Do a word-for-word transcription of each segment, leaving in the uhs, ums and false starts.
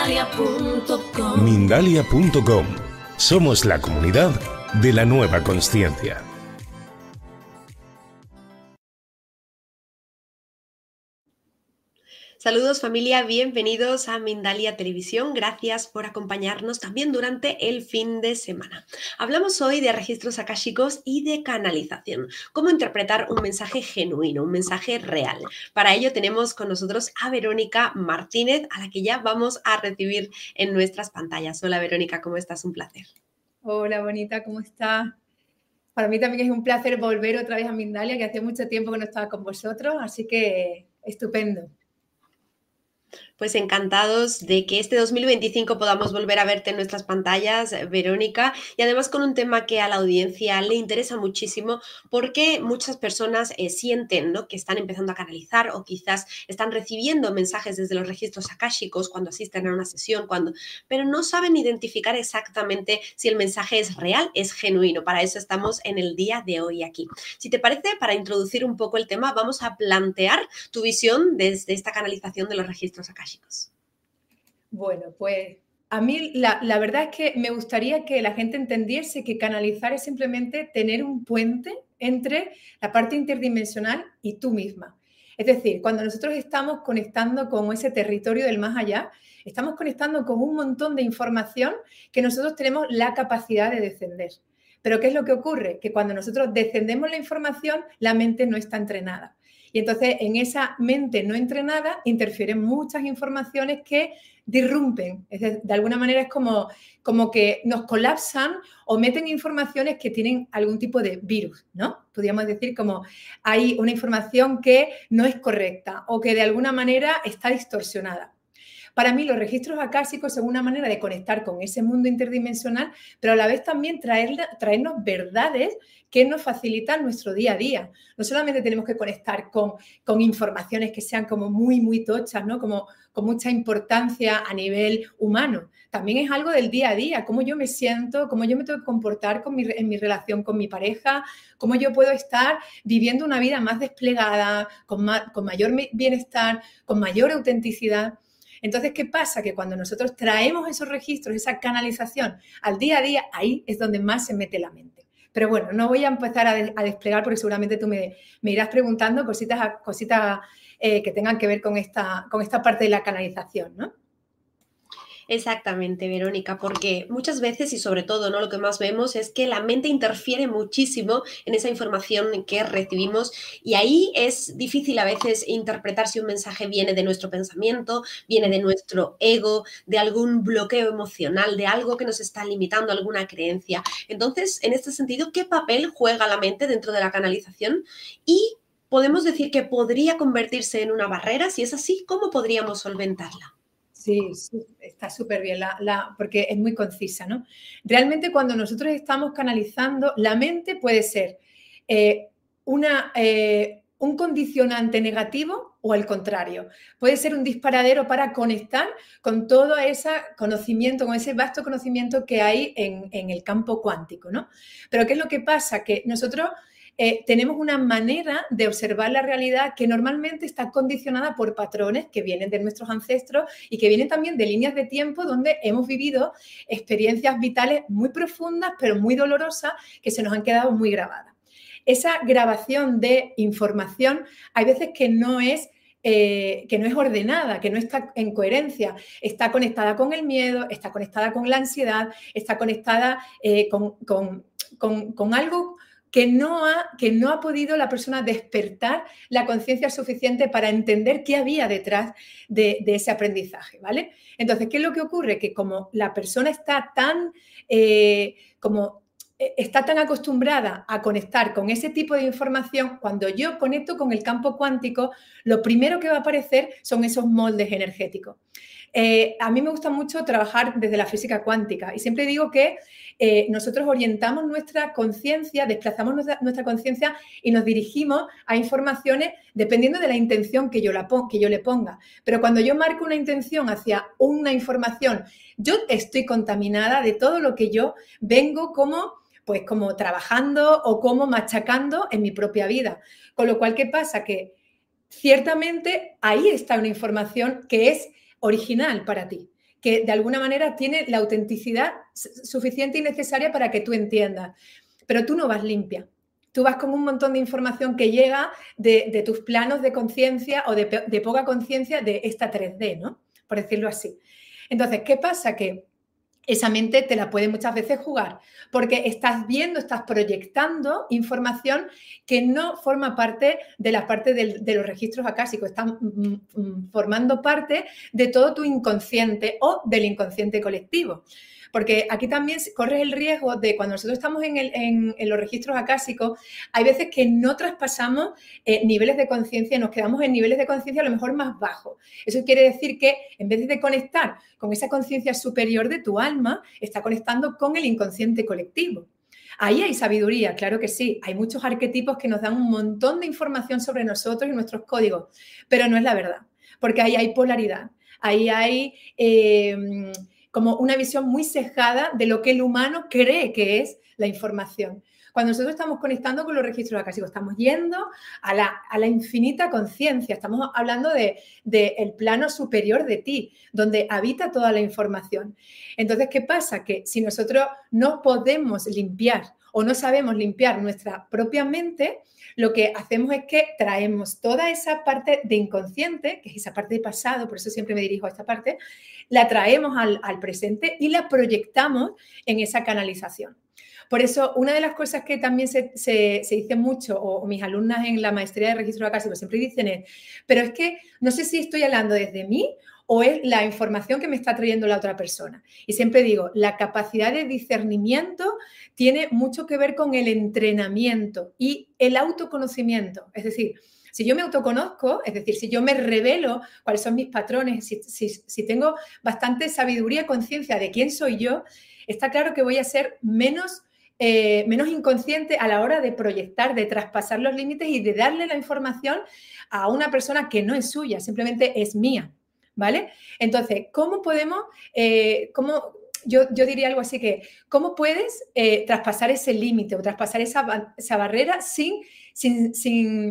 Mindalia punto com. Mindalia punto com. Somos la comunidad de la nueva consciencia. Saludos familia, bienvenidos a Mindalia Televisión, gracias por acompañarnos también durante el fin de semana. Hablamos hoy de registros akáshicos y de canalización, cómo interpretar un mensaje genuino, un mensaje real. Para ello tenemos con nosotros a Verónica Martínez, a la que ya vamos a recibir en nuestras pantallas. Hola Verónica, ¿cómo estás? Un placer. Hola bonita, ¿cómo estás? Para mí también es un placer volver otra vez a Mindalia, que hace mucho tiempo que no estaba con vosotros, así que estupendo. Pues encantados de que este dos mil veinticinco podamos volver a verte en nuestras pantallas, Verónica, y además con un tema que a la audiencia le interesa muchísimo porque muchas personas eh, sienten, ¿no?, que están empezando a canalizar o quizás están recibiendo mensajes desde los registros akáshicos cuando asisten a una sesión, cuando, pero no saben identificar exactamente si el mensaje es real, es genuino. Para eso estamos en el día de hoy aquí. Si te parece, para introducir un poco el tema, vamos a plantear tu visión desde esta canalización de los registros akáshicos. Bueno, pues a mí la, la verdad es que me gustaría que la gente entendiese que canalizar es simplemente tener un puente entre la parte interdimensional y tú misma. Es decir, cuando nosotros estamos conectando con ese territorio del más allá, estamos conectando con un montón de información que nosotros tenemos la capacidad de descender. Pero ¿qué es lo que ocurre? Que cuando nosotros descendemos la información, la mente no está entrenada. Y entonces en esa mente no entrenada interfieren muchas informaciones que disrumpen. Es decir, de alguna manera es como, como que nos colapsan o meten informaciones que tienen algún tipo de virus, ¿no? Podríamos decir como hay una información que no es correcta o que de alguna manera está distorsionada. Para mí los registros akáshicos son una manera de conectar con ese mundo interdimensional, pero a la vez también traer, traernos verdades que nos facilitan nuestro día a día. No solamente tenemos que conectar con, con informaciones que sean como muy, muy tochas, ¿no?, como con mucha importancia a nivel humano. También es algo del día a día, cómo yo me siento, cómo yo me tengo que comportar con mi, en mi relación con mi pareja, cómo yo puedo estar viviendo una vida más desplegada, con, más, con mayor bienestar, con mayor autenticidad. Entonces, ¿qué pasa? Que cuando nosotros traemos esos registros, esa canalización al día a día, ahí es donde más se mete la mente. Pero bueno, no voy a empezar a, de, a desplegar porque seguramente tú me, me irás preguntando cositas, cositas eh, que tengan que ver con esta, con esta parte de la canalización, ¿no? Exactamente, Verónica, porque muchas veces y sobre todo, ¿no?, lo que más vemos es que la mente interfiere muchísimo en esa información que recibimos y ahí es difícil a veces interpretar si un mensaje viene de nuestro pensamiento, viene de nuestro ego, de algún bloqueo emocional, de algo que nos está limitando, alguna creencia. Entonces, en este sentido, ¿qué papel juega la mente dentro de la canalización? Y podemos decir que podría convertirse en una barrera. Si es así, ¿cómo podríamos solventarla? Sí, sí, está súper bien, la, la, porque es muy concisa, ¿no? Realmente cuando nosotros estamos canalizando, la mente puede ser eh, una, eh, un condicionante negativo o al contrario. Puede ser un disparadero para conectar con todo ese conocimiento, con ese vasto conocimiento que hay en, en el campo cuántico, ¿no? Pero ¿qué es lo que pasa? Que nosotros Eh, tenemos una manera de observar la realidad que normalmente está condicionada por patrones que vienen de nuestros ancestros y que vienen también de líneas de tiempo donde hemos vivido experiencias vitales muy profundas, pero muy dolorosas, que se nos han quedado muy grabadas. Esa grabación de información hay veces que no es Eh, que no es ordenada, que no está en coherencia, está conectada con el miedo, está conectada con la ansiedad, está conectada eh, con, con, con, con algo que no, ha, que no ha podido la persona despertar la conciencia suficiente para entender qué había detrás de, de ese aprendizaje, ¿vale? Entonces, ¿qué es lo que ocurre? Que como la persona está tan, eh, como está tan acostumbrada a conectar con ese tipo de información, cuando yo conecto con el campo cuántico, lo primero que va a aparecer son esos moldes energéticos. Eh, a mí me gusta mucho trabajar desde la física cuántica y siempre digo que eh, nosotros orientamos nuestra conciencia, desplazamos nuestra, nuestra conciencia y nos dirigimos a informaciones dependiendo de la intención que yo, la pon, que yo le ponga. Pero cuando yo marco una intención hacia una información, yo estoy contaminada de todo lo que yo vengo como... pues como trabajando o como machacando en mi propia vida. Con lo cual, ¿qué pasa? Que ciertamente ahí está una información que es original para ti, que de alguna manera tiene la autenticidad suficiente y necesaria para que tú entiendas. Pero tú no vas limpia. Tú vas con un montón de información que llega de, de tus planos de conciencia o de, de poca conciencia de esta tres D, ¿no? Por decirlo así. Entonces, ¿qué pasa? Que esa mente te la puede muchas veces jugar porque estás viendo, estás proyectando información que no forma parte de la parte del, de los registros acásicos, están mm, mm, formando parte de todo tu inconsciente o del inconsciente colectivo. Porque aquí también corres el riesgo de cuando nosotros estamos en, el, en, en los registros acásicos, hay veces que no traspasamos eh, niveles de conciencia, nos quedamos en niveles de conciencia a lo mejor más bajos. Eso quiere decir que en vez de conectar con esa conciencia superior de tu alma, está conectando con el inconsciente colectivo. Ahí hay sabiduría, claro que sí. Hay muchos arquetipos que nos dan un montón de información sobre nosotros y nuestros códigos, pero no es la verdad, porque ahí hay polaridad, ahí hay... Eh, como una visión muy sesgada de lo que el humano cree que es la información. Cuando nosotros estamos conectando con los registros acásicos, estamos yendo a la, a la infinita conciencia, estamos hablando del de, de plano superior de ti, donde habita toda la información. Entonces, ¿qué pasa? Que si nosotros no podemos limpiar o no sabemos limpiar nuestra propia mente, lo que hacemos es que traemos toda esa parte de inconsciente, que es esa parte de pasado, por eso siempre me dirijo a esta parte, la traemos al, al presente y la proyectamos en esa canalización. Por eso, una de las cosas que también se, se, se dice mucho, o, o mis alumnas en la maestría de registro acásico siempre dicen es, pero es que no sé si estoy hablando desde mí o es la información que me está trayendo la otra persona. Y siempre digo, la capacidad de discernimiento tiene mucho que ver con el entrenamiento y el autoconocimiento. Es decir, si yo me autoconozco, es decir, si yo me revelo cuáles son mis patrones, si, si, si tengo bastante sabiduría y conciencia de quién soy yo, está claro que voy a ser menos, eh, menos inconsciente a la hora de proyectar, de traspasar los límites y de darle la información a una persona que no es suya, simplemente es mía, ¿vale? Entonces, ¿cómo podemos, eh, cómo, yo, yo diría algo así que, ¿cómo puedes eh, traspasar ese límite o traspasar esa, esa barrera sin... sin, sin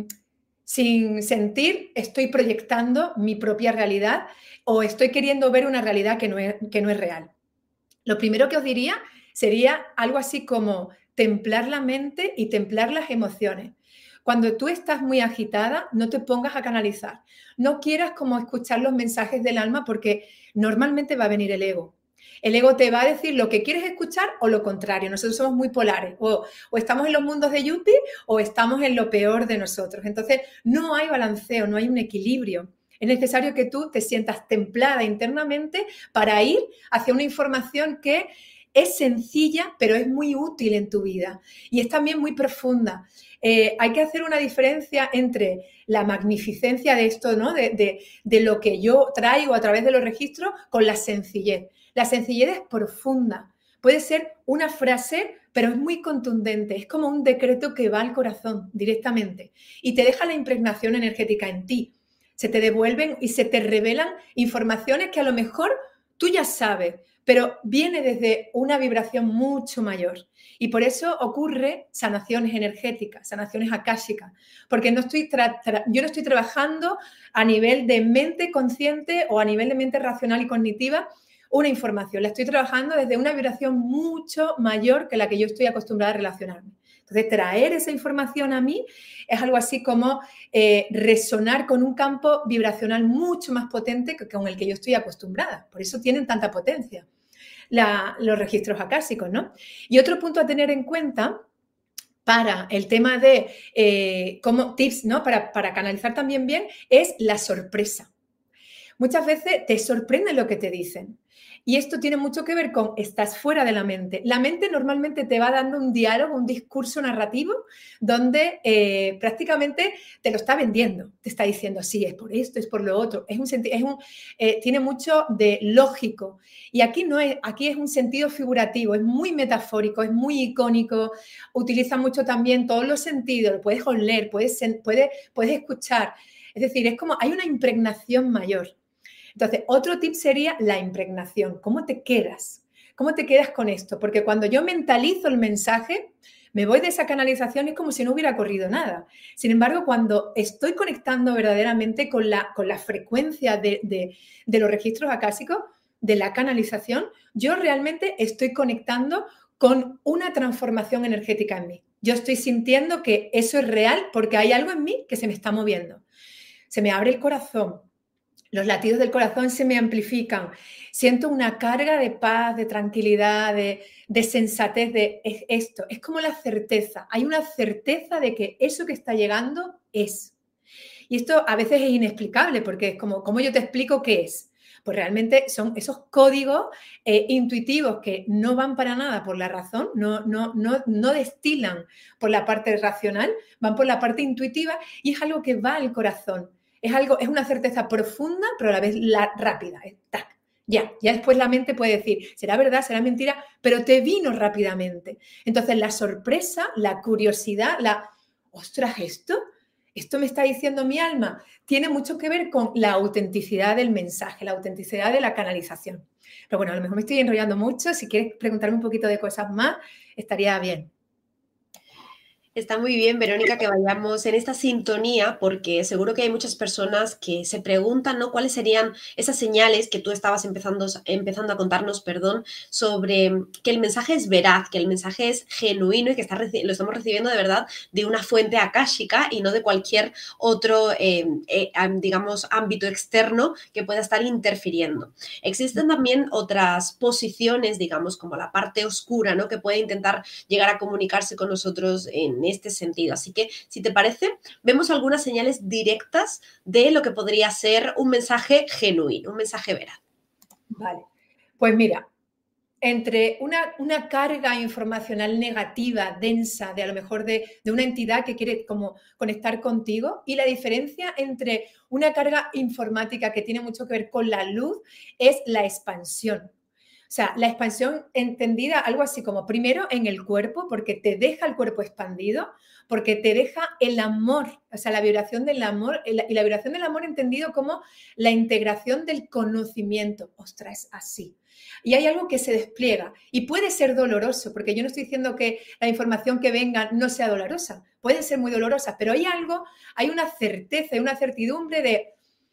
sin sentir estoy proyectando mi propia realidad o estoy queriendo ver una realidad que no es, que no es real? Lo primero que os diría sería algo así como templar la mente y templar las emociones. Cuando tú estás muy agitada, no te pongas a canalizar. No quieras como escuchar los mensajes del alma porque normalmente va a venir el ego. El ego te va a decir lo que quieres escuchar o lo contrario. Nosotros somos muy polares. O, o estamos en los mundos de Yuppie o estamos en lo peor de nosotros. Entonces, no hay balanceo, no hay un equilibrio. Es necesario que tú te sientas templada internamente para ir hacia una información que es sencilla, pero es muy útil en tu vida. Y es también muy profunda. Eh, hay que hacer una diferencia entre la magnificencia de esto, ¿no? De, de, de lo que yo traigo a través de los registros con la sencillez. La sencillez es profunda. Puede ser una frase, pero es muy contundente. Es como un decreto que va al corazón directamente y te deja la impregnación energética en ti. Se te devuelven y se te revelan informaciones que a lo mejor tú ya sabes, pero viene desde una vibración mucho mayor. Y por eso ocurre sanaciones energéticas, sanaciones akáshicas, porque no estoy tra- tra- yo no estoy trabajando a nivel de mente consciente o a nivel de mente racional y cognitiva una información, la estoy trabajando desde una vibración mucho mayor que la que yo estoy acostumbrada a relacionarme. Entonces, traer esa información a mí es algo así como eh, resonar con un campo vibracional mucho más potente que con el que yo estoy acostumbrada. Por eso tienen tanta potencia la, los registros acásicos, ¿no? Y otro punto a tener en cuenta para el tema de eh, como tips, ¿no? Para, para canalizar también bien es la sorpresa. Muchas veces te sorprende lo que te dicen. Y esto tiene mucho que ver con estás fuera de la mente. La mente normalmente te va dando un diálogo, un discurso narrativo donde eh, prácticamente te lo está vendiendo. Te está diciendo, sí, es por esto, es por lo otro. Es un, es un, eh, tiene mucho de lógico. Y aquí, no es, aquí es un sentido figurativo, es muy metafórico, es muy icónico. Utiliza mucho también todos los sentidos. Lo puedes oler, puedes, puedes, puedes escuchar. Es decir, es como hay una impregnación mayor. Entonces, otro tip sería la impregnación. ¿Cómo te quedas? ¿Cómo te quedas con esto? Porque cuando yo mentalizo el mensaje, me voy de esa canalización y es como si no hubiera ocurrido nada. Sin embargo, cuando estoy conectando verdaderamente con la, con la frecuencia de, de, de los registros acásicos, de la canalización, yo realmente estoy conectando con una transformación energética en mí. Yo estoy sintiendo que eso es real porque hay algo en mí que se me está moviendo. Se me abre el corazón, los latidos del corazón se me amplifican, siento una carga de paz, de tranquilidad, de, de sensatez, de es esto. Es como la certeza, hay una certeza de que eso que está llegando es. Y esto a veces es inexplicable porque es como, ¿cómo yo te explico qué es? Pues realmente son esos códigos eh, intuitivos que no van para nada por la razón, no, no, no, no destilan por la parte racional, van por la parte intuitiva y es algo que va al corazón. Es, algo, es una certeza profunda, pero a la vez la, rápida. Es, tac, ya, ya después la mente puede decir, será verdad, será mentira, pero te vino rápidamente. Entonces la sorpresa, la curiosidad, la, ostras, ¿esto? Esto me está diciendo mi alma, tiene mucho que ver con la autenticidad del mensaje, la autenticidad de la canalización. Pero bueno, a lo mejor me estoy enrollando mucho, si quieres preguntarme un poquito de cosas más, estaría bien. Está muy bien, Verónica, que vayamos en esta sintonía, porque seguro que hay muchas personas que se preguntan, ¿no? ¿Cuáles serían esas señales que tú estabas empezando, empezando a contarnos, perdón, sobre que el mensaje es veraz, que el mensaje es genuino y que está, lo estamos recibiendo de verdad de una fuente akáshica y no de cualquier otro, eh, eh, digamos, ámbito externo que pueda estar interfiriendo? Existen también otras posiciones, digamos, como la parte oscura, ¿no? Que puede intentar llegar a comunicarse con nosotros en este sentido. Así que, si te parece, vemos algunas señales directas de lo que podría ser un mensaje genuino, un mensaje veraz. Vale, pues mira, entre una, una carga informacional negativa, densa, de a lo mejor de, de una entidad que quiere como conectar contigo, y la diferencia entre una carga informática que tiene mucho que ver con la luz es la expansión. O sea, la expansión entendida algo así como primero en el cuerpo, porque te deja el cuerpo expandido, porque te deja el amor, o sea, la vibración del amor, y la vibración del amor entendido como la integración del conocimiento. Ostras, es así. Y hay algo que se despliega y puede ser doloroso, porque yo no estoy diciendo que la información que venga no sea dolorosa, puede ser muy dolorosa, pero hay algo, hay una certeza, hay una certidumbre de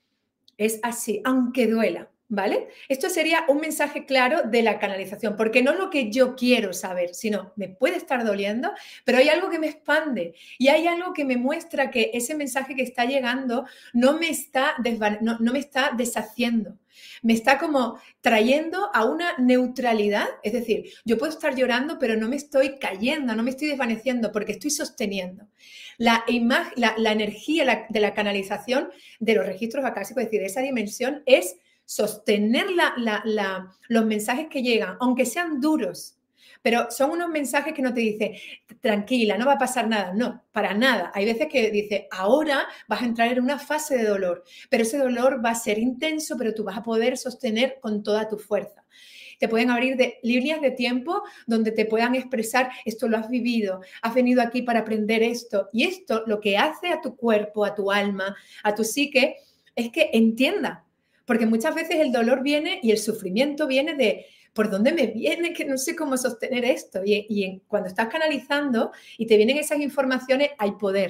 es así, aunque duela. ¿Vale? Esto sería un mensaje claro de la canalización, porque no es lo que yo quiero saber, sino me puede estar doliendo, pero hay algo que me expande y hay algo que me muestra que ese mensaje que está llegando no me está, desvan- no, no me está deshaciendo, me está como trayendo a una neutralidad, es decir, yo puedo estar llorando, pero no me estoy cayendo, no me estoy desvaneciendo, porque estoy sosteniendo. La, imagen, la, la energía la, de la canalización de los registros acásicos, es decir, de esa dimensión, es sostener la, la, la, los mensajes que llegan, aunque sean duros, pero son unos mensajes que no te dicen, tranquila, no va a pasar nada. No, para nada. Hay veces que dice, ahora vas a entrar en una fase de dolor, pero ese dolor va a ser intenso, pero tú vas a poder sostener con toda tu fuerza. Te pueden abrir de, líneas de tiempo donde te puedan expresar, esto lo has vivido, has venido aquí para aprender esto. Y esto lo que hace a tu cuerpo, a tu alma, a tu psique, es que entienda. Porque muchas veces el dolor viene y el sufrimiento viene de ¿por dónde me viene? Que no sé cómo sostener esto. Y, y en, cuando estás canalizando y te vienen esas informaciones, hay poder,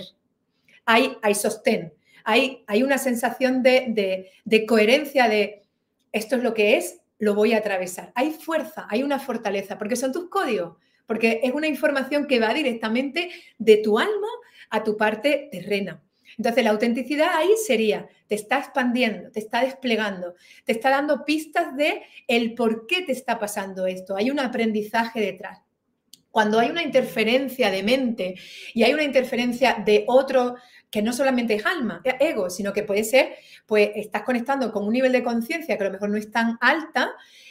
hay, hay sostén, hay, hay una sensación de, de, de coherencia de esto es lo que es, lo voy a atravesar. Hay fuerza, hay una fortaleza, porque son tus códigos, porque es una información que va directamente de tu alma a tu parte terrena. Entonces, la autenticidad ahí sería, te está expandiendo, te está desplegando, te está dando pistas de el por qué te está pasando esto. Hay un aprendizaje detrás. Cuando hay una interferencia de mente y hay una interferencia de otro, que no solamente es alma, es ego, sino que puede ser, pues estás conectando con un nivel de conciencia que a lo mejor no es tan alta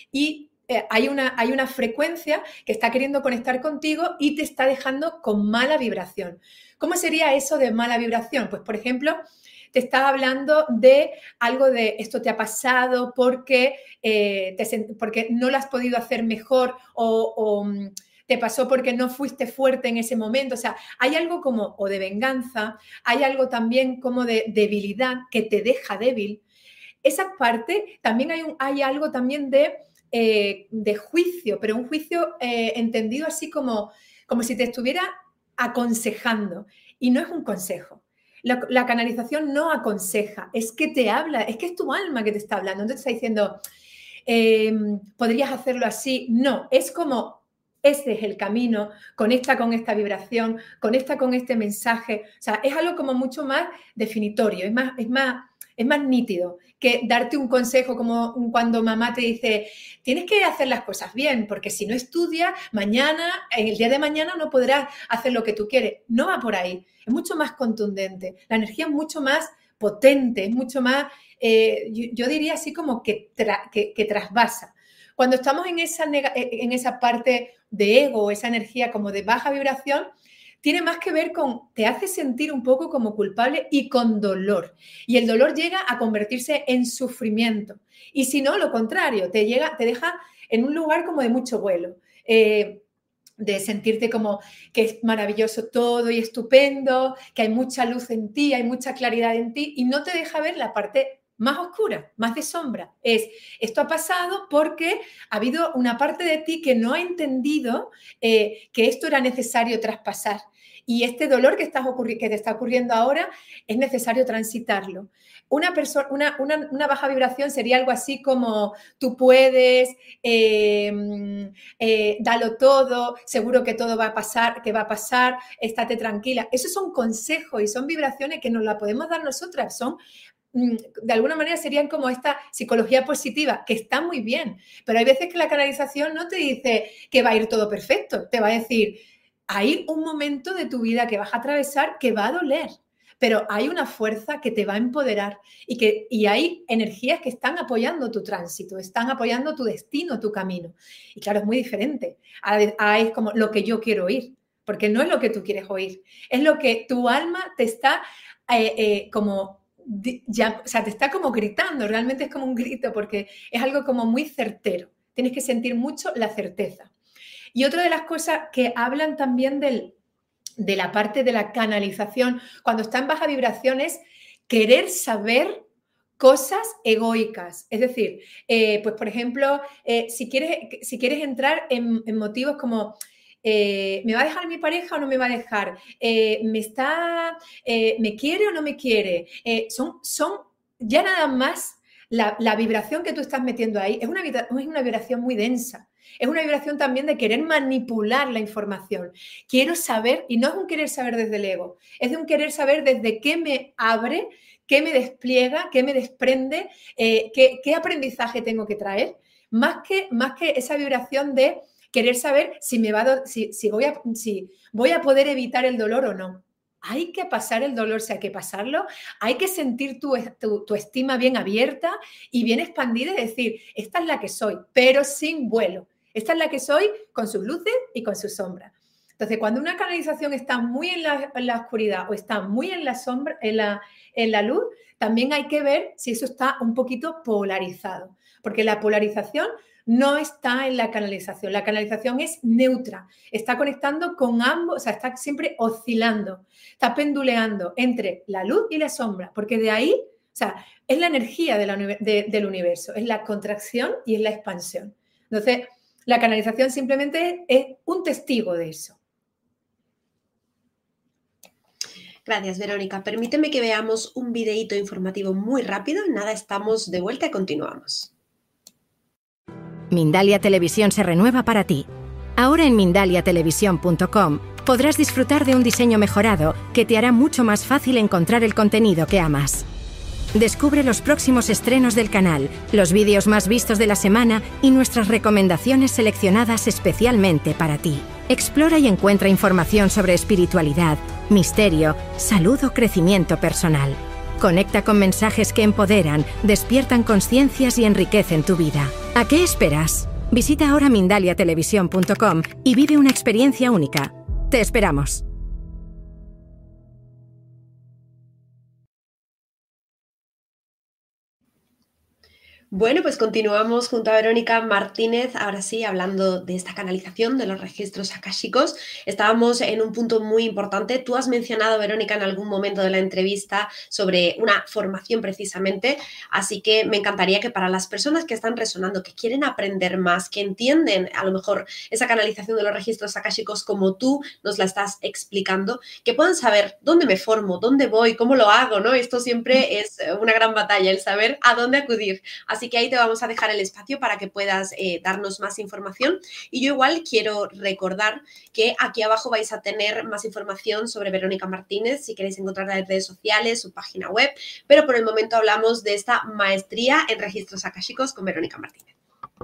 y eh, hay, una, hay una frecuencia que está queriendo conectar contigo y te está dejando con mala vibración. ¿Cómo sería eso de mala vibración? Pues, por ejemplo, te está hablando de algo de esto te ha pasado porque, eh, te, porque no lo has podido hacer mejor o, o te pasó porque no fuiste fuerte en ese momento. O sea, hay algo como o de venganza, hay algo también como de debilidad que te deja débil. Esa parte, también hay, un, hay algo también de, eh, de juicio, pero un juicio eh, entendido así como, como si te estuviera aconsejando. Y no es un consejo. La, la canalización no aconseja, es que te habla, es que es tu alma que te está hablando. Entonces te está diciendo, eh, podrías hacerlo así. No, es como, este es el camino, conecta con esta vibración, conecta con este mensaje. O sea, es algo como mucho más definitorio, es más, es más, es más nítido que darte un consejo como cuando mamá te dice, tienes que hacer las cosas bien, porque si no estudias, mañana, en el día de mañana no podrás hacer lo que tú quieres. No va por ahí, es mucho más contundente, la energía es mucho más potente, es mucho más, eh, yo, yo diría así como que, tra, que, que trasvasa. Cuando estamos en esa, en esa parte de ego, esa energía como de baja vibración, tiene más que ver con, te hace sentir un poco como culpable y con dolor. Y el dolor llega a convertirse en sufrimiento. Y si no, lo contrario, te, llega, te deja en un lugar como de mucho vuelo. Eh, de sentirte como que es maravilloso todo y estupendo, que hay mucha luz en ti, hay mucha claridad en ti y no te deja ver la parte más oscura, más de sombra. Es, esto ha pasado porque ha habido una parte de ti que no ha entendido eh, que esto era necesario traspasar. Y este dolor que, estás ocurri- que te está ocurriendo ahora es necesario transitarlo. Una, persona, una, una, una baja vibración sería algo así como tú puedes, eh, eh, dalo todo, seguro que todo va a pasar, que va a pasar, estate tranquila. Esos son consejos y son vibraciones que nos las podemos dar nosotras. Son, de alguna manera serían como esta psicología positiva, que está muy bien, pero hay veces que la canalización no te dice que va a ir todo perfecto, te va a decir, hay un momento de tu vida que vas a atravesar que va a doler, pero hay una fuerza que te va a empoderar y, que, y hay energías que están apoyando tu tránsito, están apoyando tu destino, tu camino. Y claro, es muy diferente. A, a, es como lo que yo quiero oír, porque no es lo que tú quieres oír, es lo que tu alma te está eh, eh, como... Ya, o sea, te está como gritando, realmente es como un grito porque es algo como muy certero. Tienes que sentir mucho la certeza. Y otra de las cosas que hablan también del, de la parte de la canalización, cuando está en baja vibración, es querer saber cosas egoicas. Es decir, eh, pues por ejemplo, eh, si, quieres, si quieres entrar en, en motivos como... Eh, ¿me va a dejar mi pareja o no me va a dejar? Eh, ¿me, está, eh, ¿Me quiere o no me quiere? Eh, son, son ya nada más la, la vibración que tú estás metiendo ahí. Es una, es una vibración muy densa. Es una vibración también de querer manipular la información. Quiero saber, y no es un querer saber desde el ego, es de un querer saber desde qué me abre, qué me despliega, qué me desprende, eh, qué, qué aprendizaje tengo que traer, más que, más que esa vibración de querer saber si, me va a, si, si, voy a, si voy a poder evitar el dolor o no. Hay que pasar el dolor, si hay que pasarlo, hay que sentir tu, tu, tu estima bien abierta y bien expandida y decir, esta es la que soy, pero sin vuelo. Esta es la que soy con sus luces y con sus sombras. Entonces, cuando una canalización está muy en la, en la oscuridad o está muy en la sombra, en la, en la luz, también hay que ver si eso está un poquito polarizado, porque la polarización no está en la canalización. La canalización es neutra, está conectando con ambos, o sea, está siempre oscilando, está penduleando entre la luz y la sombra, porque de ahí, o sea, es la energía de la, de, del universo, es la contracción y es la expansión. Entonces, la canalización simplemente es un testigo de eso. Gracias, Verónica. Permíteme que veamos un videíto informativo muy rápido. Nada, estamos de vuelta y continuamos. Mindalia Televisión se renueva para ti. Ahora en mindalia televisión punto com podrás disfrutar de un diseño mejorado que te hará mucho más fácil encontrar el contenido que amas. Descubre los próximos estrenos del canal, los vídeos más vistos de la semana y nuestras recomendaciones seleccionadas especialmente para ti. Explora y encuentra información sobre espiritualidad, misterio, salud o crecimiento personal. Conecta con mensajes que empoderan, despiertan conciencias y enriquecen tu vida. ¿A qué esperas? Visita ahora mindalia televisión punto com y vive una experiencia única. Te esperamos. Bueno, pues continuamos junto a Verónica Martínez, ahora sí, hablando de esta canalización de los registros akáshicos. Estábamos en un punto muy importante. Tú has mencionado, Verónica, en algún momento de la entrevista sobre una formación precisamente, así que me encantaría que para las personas que están resonando, que quieren aprender más, que entienden a lo mejor esa canalización de los registros akáshicos como tú nos la estás explicando, que puedan saber dónde me formo, dónde voy, cómo lo hago, ¿no? Esto siempre es una gran batalla, el saber a dónde acudir. Así Así que ahí te vamos a dejar el espacio para que puedas eh, darnos más información. Y yo igual quiero recordar que aquí abajo vais a tener más información sobre Verónica Martínez, si queréis encontrarla en redes sociales, su página web, pero por el momento hablamos de esta maestría en registros akáshicos con Verónica Martínez.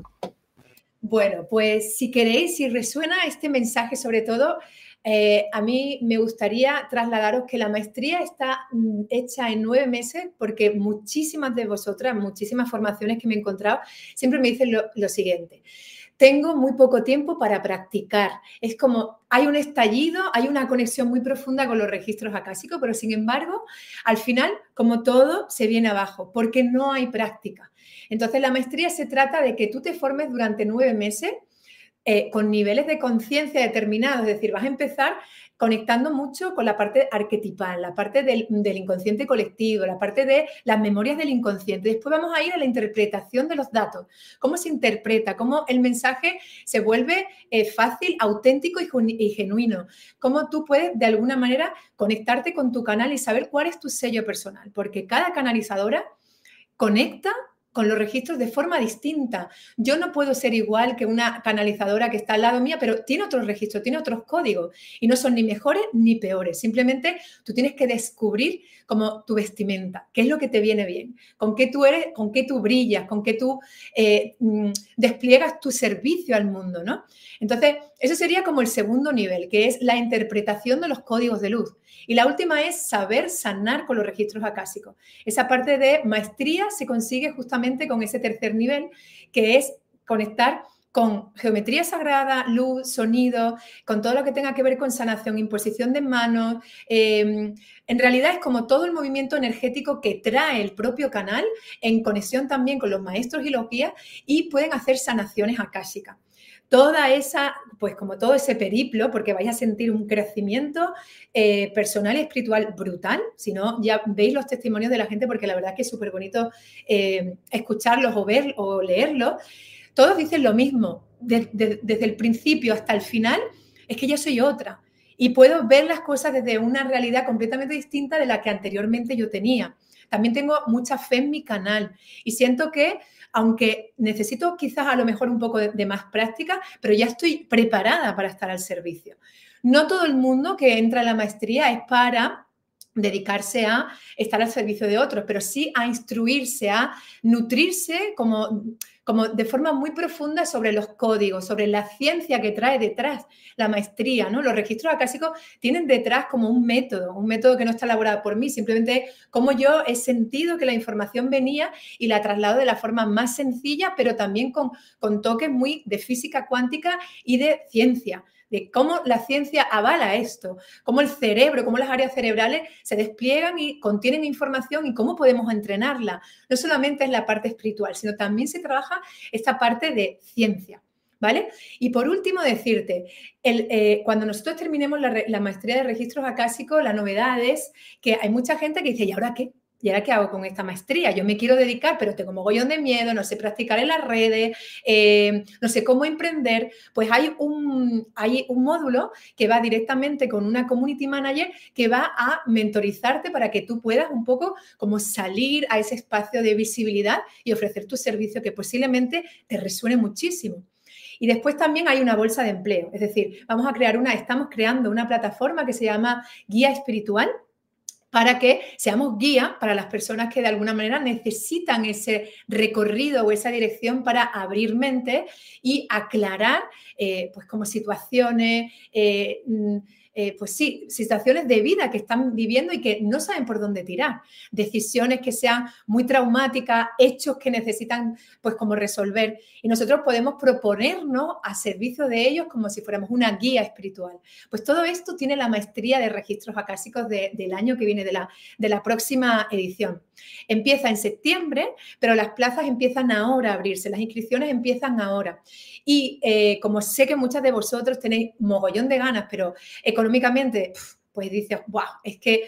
Bueno, pues si queréis, si resuena este mensaje sobre todo, eh, a mí me gustaría trasladaros que la maestría está mm, hecha en nueve meses porque muchísimas de vosotras, muchísimas formaciones que me he encontrado, siempre me dicen lo, lo siguiente: tengo muy poco tiempo para practicar. Es como hay un estallido, hay una conexión muy profunda con los registros akáshicos, pero sin embargo, al final, como todo, se viene abajo porque no hay práctica. Entonces, la maestría se trata de que tú te formes durante nueve meses eh, con niveles de conciencia determinados. Es decir, vas a empezar conectando mucho con la parte arquetipal, la parte del, del inconsciente colectivo, la parte de las memorias del inconsciente. Después vamos a ir a la interpretación de los datos, cómo se interpreta, cómo el mensaje se vuelve eh, fácil, auténtico y, y genuino, cómo tú puedes de alguna manera conectarte con tu canal y saber cuál es tu sello personal, porque cada canalizadora conecta con los registros de forma distinta. Yo no puedo ser igual que una canalizadora que está al lado mía, pero tiene otros registros, tiene otros códigos y no son ni mejores ni peores. Simplemente tú tienes que descubrir como tu vestimenta, qué es lo que te viene bien, con qué tú eres, con qué tú brillas, con qué tú eh, despliegas tu servicio al mundo, ¿no? Entonces, eso sería como el segundo nivel, que es la interpretación de los códigos de luz. Y la última es saber sanar con los registros akáshicos. Esa parte de maestría se consigue justamente con ese tercer nivel, que es conectar con geometría sagrada, luz, sonido, con todo lo que tenga que ver con sanación, imposición de manos. Eh, en realidad es como todo el movimiento energético que trae el propio canal en conexión también con los maestros y los guías y pueden hacer sanaciones akáshicas. Toda esa, pues como todo ese periplo, porque vais a sentir un crecimiento eh, personal y espiritual brutal. Si no, ya veis los testimonios de la gente, porque la verdad es que es súper bonito eh, escucarlos o ver o leerlos. Todos dicen lo mismo, de, de, desde el principio hasta el final, es que yo soy otra y puedo ver las cosas desde una realidad completamente distinta de la que anteriormente yo tenía. También tengo mucha fe en mi canal y siento que, aunque necesito quizás a lo mejor un poco de, de más práctica, pero ya estoy preparada para estar al servicio. No todo el mundo que entra a la maestría es para dedicarse a estar al servicio de otros, pero sí a instruirse, a nutrirse como, como de forma muy profunda sobre los códigos, sobre la ciencia que trae detrás la maestría, ¿no? Los registros akáshicos tienen detrás como un método, un método que no está elaborado por mí, simplemente como yo he sentido que la información venía y la traslado de la forma más sencilla, pero también con, con toques muy de física cuántica y de ciencia, de cómo la ciencia avala esto, cómo el cerebro, cómo las áreas cerebrales se despliegan y contienen información y cómo podemos entrenarla. No solamente es la parte espiritual, sino también se trabaja esta parte de ciencia, ¿vale? Y por último decirte, el, eh, cuando nosotros terminemos la, la maestría de registros akáshicos, la novedad es que hay mucha gente que dice, ¿y ahora qué? ¿Y ahora qué hago con esta maestría? Yo me quiero dedicar, pero tengo mogollón de miedo, no sé practicar en las redes, eh, no sé cómo emprender. Pues hay un, hay un módulo que va directamente con una community manager que va a mentorizarte para que tú puedas un poco como salir a ese espacio de visibilidad y ofrecer tu servicio que posiblemente te resuene muchísimo. Y después también hay una bolsa de empleo, es decir, vamos a crear una, estamos creando una plataforma que se llama Guía Espiritual, para que seamos guía para las personas que de alguna manera necesitan ese recorrido o esa dirección para abrir mente y aclarar eh, pues como situaciones, eh, eh, pues sí, situaciones de vida que están viviendo y que no saben por dónde tirar, decisiones que sean muy traumáticas, hechos que necesitan pues como resolver y nosotros podemos proponernos a servicio de ellos como si fuéramos una guía espiritual. Pues todo esto tiene la maestría de registros akáshicos de, del año que viene, de la, de la próxima edición. Empieza en septiembre, pero las plazas empiezan ahora a abrirse, las inscripciones empiezan ahora. Y eh, como sé que muchas de vosotros tenéis mogollón de ganas, pero económicamente, pues dices, wow, es que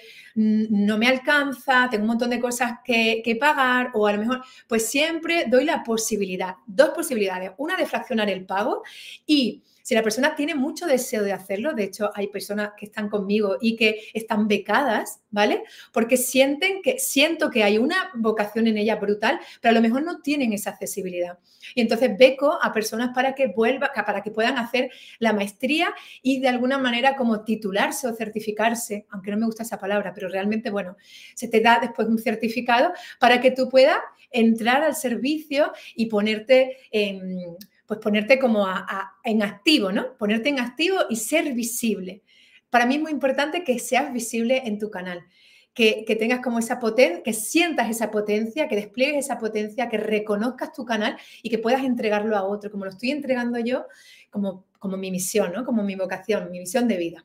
no me alcanza, tengo un montón de cosas que, que pagar o a lo mejor, pues siempre doy la posibilidad, dos posibilidades. Una de fraccionar el pago y Si la persona tiene mucho deseo de hacerlo, de hecho hay personas que están conmigo y que están becadas, ¿vale? Porque sienten que, siento que hay una vocación en ella brutal, pero a lo mejor no tienen esa accesibilidad. Y entonces beco a personas para que vuelvan, para que puedan hacer la maestría y de alguna manera como titularse o certificarse, aunque no me gusta esa palabra, pero realmente, bueno, se te da después un certificado para que tú puedas entrar al servicio y ponerte en... pues ponerte como a, a, en activo, ¿no? Ponerte en activo y ser visible. Para mí es muy importante que seas visible en tu canal, que, que tengas como esa potencia, que sientas esa potencia, que despliegues esa potencia, que reconozcas tu canal y que puedas entregarlo a otro, como lo estoy entregando yo, como, como mi misión, ¿no? Como mi vocación, mi misión de vida.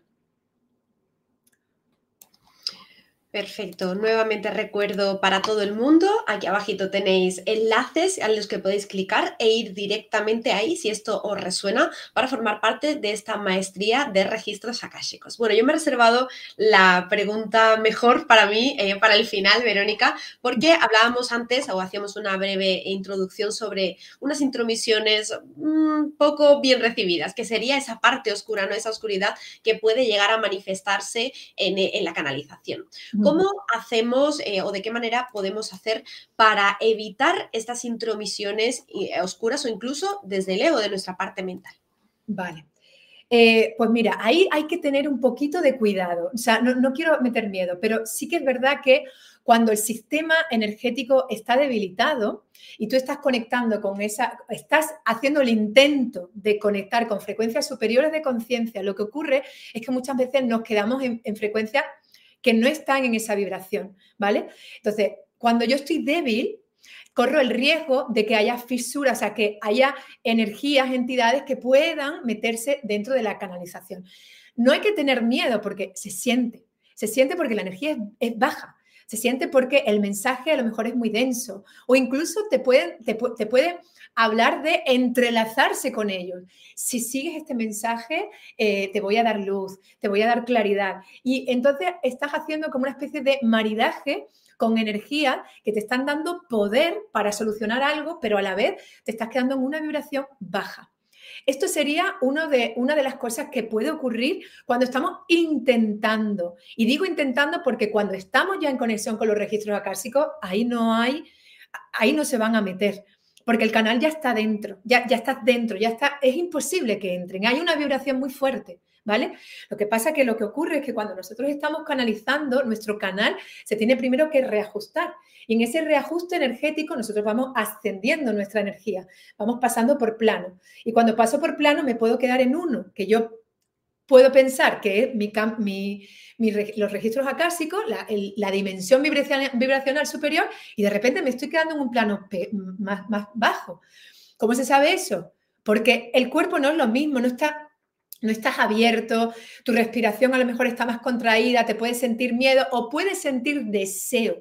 Perfecto. Nuevamente recuerdo para todo el mundo, aquí abajito tenéis enlaces a los que podéis clicar e ir directamente ahí si esto os resuena para formar parte de esta maestría de registros akáshicos. Bueno, yo me he reservado la pregunta mejor para mí, eh, para el final, Verónica, porque hablábamos antes o hacíamos una breve introducción sobre unas intromisiones un poco bien recibidas, que sería esa parte oscura, ¿no? Esa oscuridad que puede llegar a manifestarse en, en la canalización. ¿Cómo hacemos eh, o de qué manera podemos hacer para evitar estas intromisiones eh, oscuras o incluso desde el ego de nuestra parte mental? Vale. Eh, pues mira, ahí hay que tener un poquito de cuidado. O sea, no, no quiero meter miedo, pero sí que es verdad que cuando el sistema energético está debilitado y tú estás conectando con esa, estás haciendo el intento de conectar con frecuencias superiores de conciencia, lo que ocurre es que muchas veces nos quedamos en, en frecuencias que no están en esa vibración, ¿vale? Entonces, cuando yo estoy débil, corro el riesgo de que haya fisuras, o sea, que haya energías, entidades que puedan meterse dentro de la canalización. No hay que tener miedo porque se siente, se siente porque la energía es, es baja, se siente porque el mensaje a lo mejor es muy denso o incluso te pueden, te, te pueden hablar de entrelazarse con ellos. Si sigues este mensaje, eh, te voy a dar luz, te voy a dar claridad. Y entonces estás haciendo como una especie de maridaje con energía que te están dando poder para solucionar algo, pero a la vez te estás quedando en una vibración baja. Esto sería uno de, una de las cosas que puede ocurrir cuando estamos intentando. Y digo intentando porque cuando estamos ya en conexión con los registros akáshicos, ahí no hay, ahí no se van a meter. Porque el canal ya está dentro, ya, ya estás dentro, ya está, es imposible que entren. Hay una vibración muy fuerte, ¿vale? Lo que pasa es que lo que ocurre es que cuando nosotros estamos canalizando, nuestro canal se tiene primero que reajustar. Y en ese reajuste energético nosotros vamos ascendiendo nuestra energía, vamos pasando por plano. Y cuando paso por plano me puedo quedar en uno, que yo puedo pensar que es mi, mi, mi, los registros akáshicos, la, el, la dimensión vibracional, vibracional superior, y de repente me estoy quedando en un plano más, más bajo. ¿Cómo se sabe eso? Porque el cuerpo no es lo mismo, no, está, no estás abierto, tu respiración a lo mejor está más contraída, te puedes sentir miedo o puedes sentir deseo,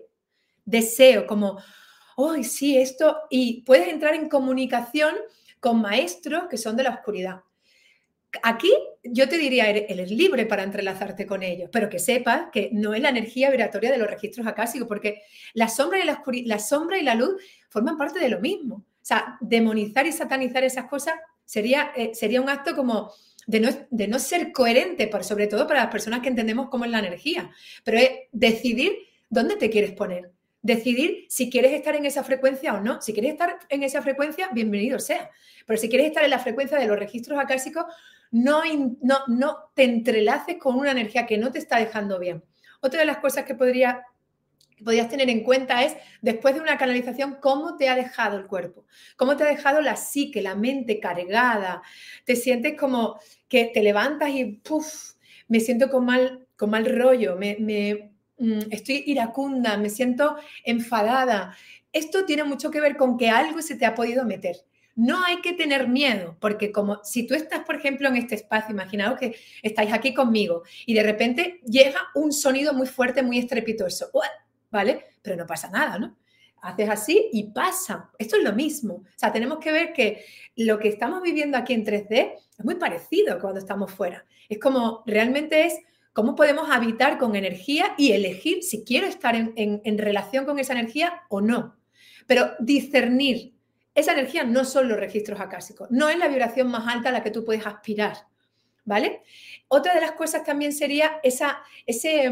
deseo como, ¡ay, sí, esto! Y puedes entrar en comunicación con maestros que son de la oscuridad. Aquí yo te diría, eres libre para entrelazarte con ellos, pero que sepas que no es la energía vibratoria de los registros akáshicos, porque la sombra y la, la sombra y la luz forman parte de lo mismo. O sea, demonizar y satanizar esas cosas sería, eh, sería un acto como de no, de no ser coherente, por, sobre todo para las personas que entendemos cómo es la energía, pero es decidir dónde te quieres poner. Decidir si quieres estar en esa frecuencia o no. Si quieres estar en esa frecuencia, bienvenido sea. Pero si quieres estar en la frecuencia de los registros akáshicos, no, no, no te entrelaces con una energía que no te está dejando bien. Otra de las cosas que, podría, que podrías tener en cuenta es, después de una canalización, cómo te ha dejado el cuerpo. Cómo te ha dejado la psique, la mente cargada. Te sientes como que te levantas y ¡puf! Me siento con mal, con mal rollo, me... me estoy iracunda, me siento enfadada. Esto tiene mucho que ver con que algo se te ha podido meter. No hay que tener miedo, porque como si tú estás, por ejemplo, en este espacio, imaginaos que estáis aquí conmigo y de repente llega un sonido muy fuerte, muy estrepitoso, ¿vale? Pero no pasa nada, ¿no? Haces así y pasa. Esto es lo mismo. O sea, tenemos que ver que lo que estamos viviendo aquí en tres D es muy parecido a cuando estamos fuera. Es como, realmente es cómo podemos habitar con energía y elegir si quiero estar en, en, en relación con esa energía o no. Pero discernir esa energía no son los registros acásicos, no es la vibración más alta a la que tú puedes aspirar, ¿vale? Otra de las cosas también sería esa, ese,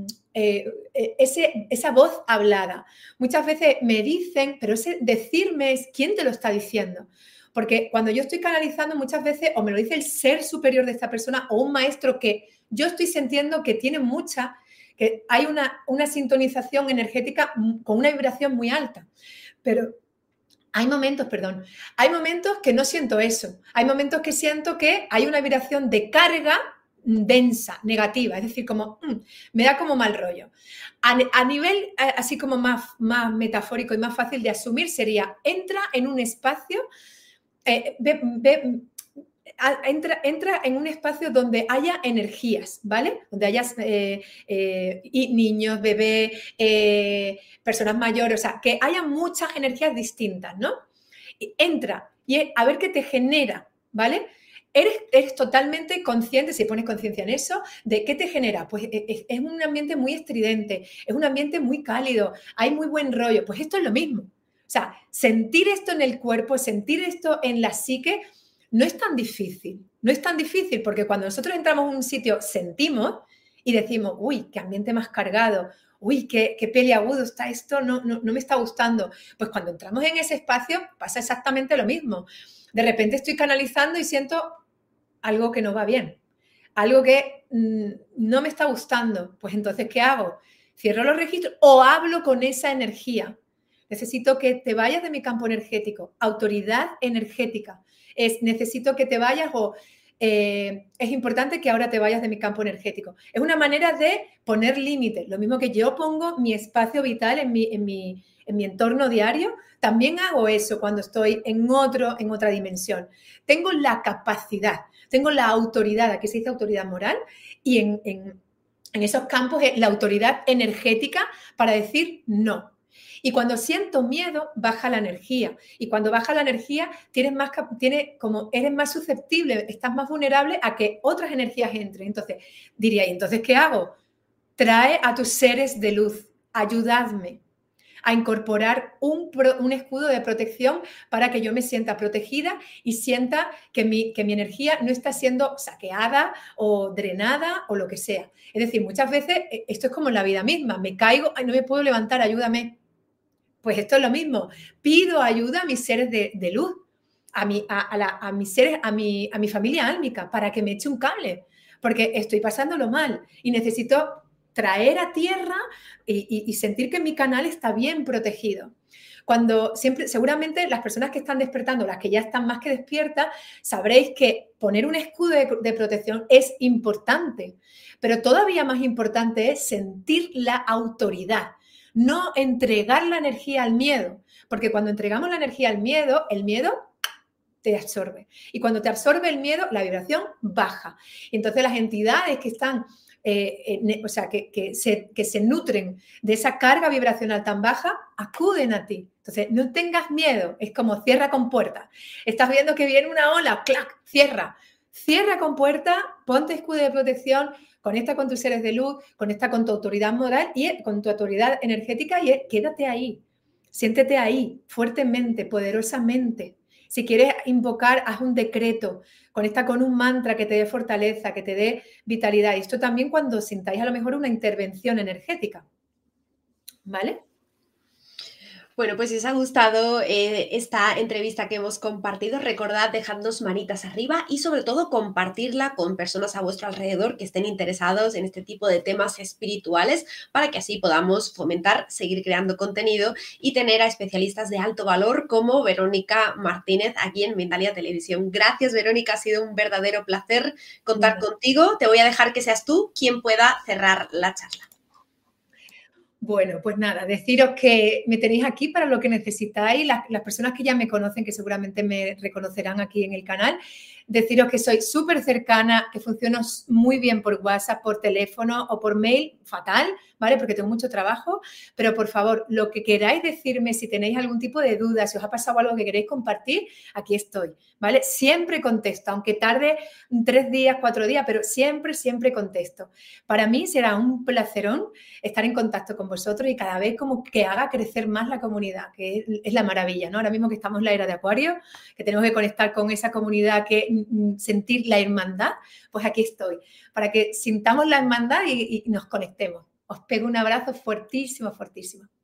eh, ese, esa voz hablada. Muchas veces me dicen, pero ese decirme es quién te lo está diciendo. Porque cuando yo estoy canalizando muchas veces o me lo dice el ser superior de esta persona o un maestro que yo estoy sintiendo que tiene mucha, que hay una, una sintonización energética con una vibración muy alta. Pero hay momentos, perdón, hay momentos que no siento eso. Hay momentos que siento que hay una vibración de carga densa, negativa, es decir, como mmm, me da como mal rollo. A, a nivel así como más, más metafórico y más fácil de asumir sería, entra en un espacio, eh, ve, ve, Entra, entra en un espacio donde haya energías, ¿vale? Donde haya eh, eh, niños, bebés, eh, personas mayores, o sea, que haya muchas energías distintas, ¿no? Y entra y a ver qué te genera, ¿vale? Eres, eres totalmente consciente, si pones conciencia en eso, de qué te genera. Pues es, es un ambiente muy estridente, es un ambiente muy cálido, hay muy buen rollo. Pues esto es lo mismo. O sea, sentir esto en el cuerpo, sentir esto en la psique, no es tan difícil, no es tan difícil porque cuando nosotros entramos en un sitio sentimos y decimos, uy, qué ambiente más cargado, uy, qué, qué peliagudo está esto, no, no, no me está gustando. Pues cuando entramos en ese espacio pasa exactamente lo mismo. De repente estoy canalizando y siento algo que no va bien, algo que mmm, no me está gustando. Pues entonces, ¿qué hago? Cierro los registros o hablo con esa energía. Necesito que te vayas de mi campo energético, autoridad energética. Es necesito que te vayas o eh, es importante que ahora te vayas de mi campo energético. Es una manera de poner límites. Lo mismo que yo pongo mi espacio vital en mi, en mi, en mi entorno diario, también hago eso cuando estoy en, otro, en otra dimensión. Tengo la capacidad, tengo la autoridad, aquí se dice autoridad moral, y en, en, en esos campos es la autoridad energética para decir no. Y cuando siento miedo, baja la energía. Y cuando baja la energía, tienes más, tienes como, eres más susceptible, estás más vulnerable a que otras energías entren. Entonces, diría, ¿y entonces qué hago? Trae a tus seres de luz, ayudadme a incorporar un, un escudo de protección para que yo me sienta protegida y sienta que mi, que mi energía no está siendo saqueada o drenada o lo que sea. Es decir, muchas veces esto es como en la vida misma. Me caigo, ay, no me puedo levantar, ayúdame. Pues esto es lo mismo. Pido ayuda a mis seres de, de luz, a, mi, a, a, la, a mis seres, a mi, a mi familia álmica, para que me eche un cable, porque estoy pasándolo mal y necesito traer a tierra y, y, y sentir que mi canal está bien protegido. Cuando siempre, seguramente las personas que están despertando, las que ya están más que despiertas, sabréis que poner un escudo de, de protección es importante, pero todavía más importante es sentir la autoridad. No entregar la energía al miedo, porque cuando entregamos la energía al miedo, el miedo te absorbe. Y cuando te absorbe el miedo, la vibración baja. Y entonces las entidades que están, eh, eh, o sea, que, que, se, que se nutren de esa carga vibracional tan baja, acuden a ti. Entonces, no tengas miedo, es como cierra con puerta. Estás viendo que viene una ola, ¡clac!, cierra. Cierra con puerta, ponte escudo de protección, conecta con tus seres de luz, conecta con tu autoridad moral y con tu autoridad energética y quédate ahí. Siéntete ahí, fuertemente, poderosamente. Si quieres invocar, haz un decreto. Conecta con un mantra que te dé fortaleza, que te dé vitalidad. Y esto también cuando sintáis a lo mejor una intervención energética. ¿Vale? Bueno, pues si os ha gustado eh, esta entrevista que hemos compartido, recordad dejadnos manitas arriba y sobre todo compartirla con personas a vuestro alrededor que estén interesados en este tipo de temas espirituales para que así podamos fomentar, seguir creando contenido y tener a especialistas de alto valor como Verónica Martínez aquí en Mindalia Televisión. Gracias, Verónica, ha sido un verdadero placer contar Bueno. contigo. Te voy a dejar que seas tú quien pueda cerrar la charla. Bueno, pues nada, deciros que me tenéis aquí para lo que necesitáis, las, las personas que ya me conocen, que seguramente me reconocerán aquí en el canal, deciros que soy súper cercana, que funciono muy bien por WhatsApp, por teléfono o por mail, fatal, ¿vale? Porque tengo mucho trabajo, pero por favor, lo que queráis decirme, si tenéis algún tipo de duda, si os ha pasado algo que queréis compartir, aquí estoy, ¿vale? Siempre contesto, aunque tarde tres días, cuatro días, pero siempre, siempre contesto. Para mí será un placerón estar en contacto con vosotros. vosotros y cada vez como que haga crecer más la comunidad, que es, es la maravilla, ¿no? Ahora mismo que estamos en la era de Acuario, que tenemos que conectar con esa comunidad, que mm, sentir la hermandad, pues aquí estoy, para que sintamos la hermandad y, y nos conectemos. Os pego un abrazo fuertísimo, fuertísimo.